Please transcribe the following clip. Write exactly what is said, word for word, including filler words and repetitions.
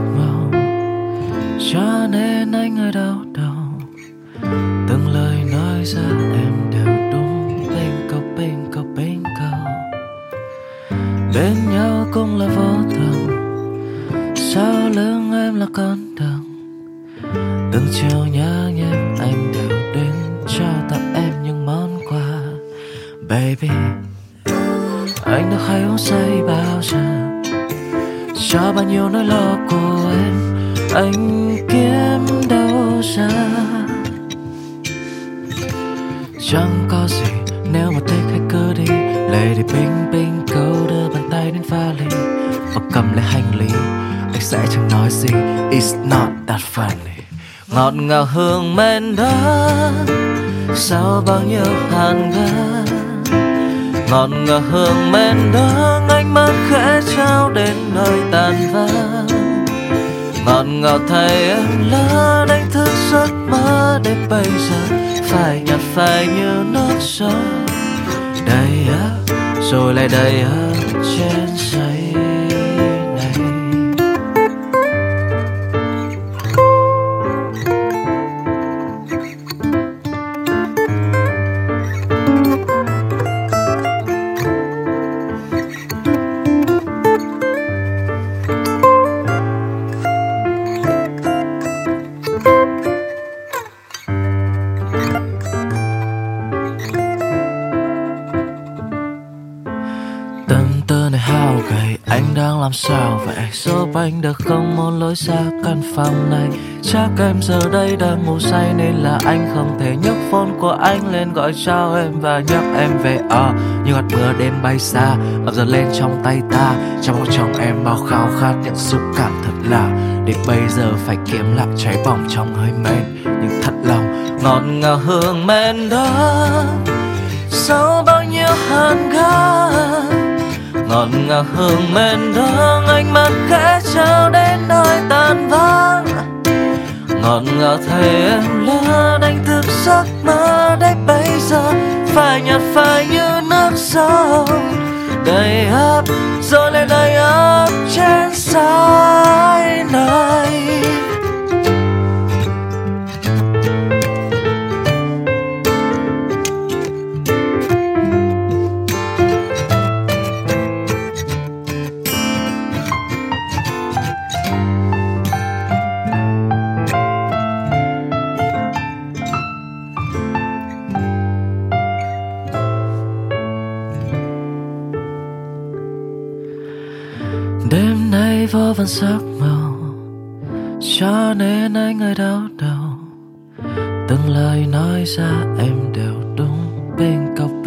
màu, cho nên anh hơi đau đầu. Từng lời nói ra em đều đúng, bên câu bên câu bên câu. Bên nhau cũng là vô thường, sau lưng em là con đường. Từng chiều nhớ nhém anh đều đến cho tặng em những món quà. Baby, anh đã hay uống say bao giờ, cho bao nhiêu nỗi lo của em anh kiếm đâu ra. Chẳng có gì nếu mà thích hãy cứ đi. Lady Pink Pink câu đưa bàn tay đến vali và cầm lấy hành lý. Anh sẽ chẳng nói gì, it's not that funny. Ngọt ngào hương men đó sau bao nhiêu hàn gắn. Ngọt ngào hương men đó anh mắt khẽ trao đến nơi tàn vắng. Ngọt ngào thay em lớn đánh thức giấc mơ đến bây giờ. Phải nhạt phai như nước sông đầy ắp rồi lại đầy ắp trên giấy này. Tâm tư này hao gầy, anh đang làm sao vậy? Giúp anh được không một lối ra căn phòng này. Chắc em giờ đây đang ngủ say nên là anh không thể nhấc phone của anh lên gọi cho em và nhắc em về. Ờ, như hạt mưa đêm bay xa, ngập dần lên trong tay ta. Trong một trong em bao khao khát những xúc cảm thật lạ. Đến bây giờ phải kiếm lại cháy bỏng trong hơi men, nhưng thật lòng ngọt ngào hương men đó sau bao nhiêu hàn gắn. Ngọt ngào hương men đó ánh mắt khẽ trao đến nơi tàn vắng. Ngọt ngào thấy em lớn đánh thức giấc mơ đấy bây giờ. Phải nhạt phai như nước sông đầy ắp rồi lại đầy ắp trên sải này. Đêm nay vô vàn sắc màu, cho nên anh hơi đau đầu. Từng lời nói ra em đều đúng, bên cọc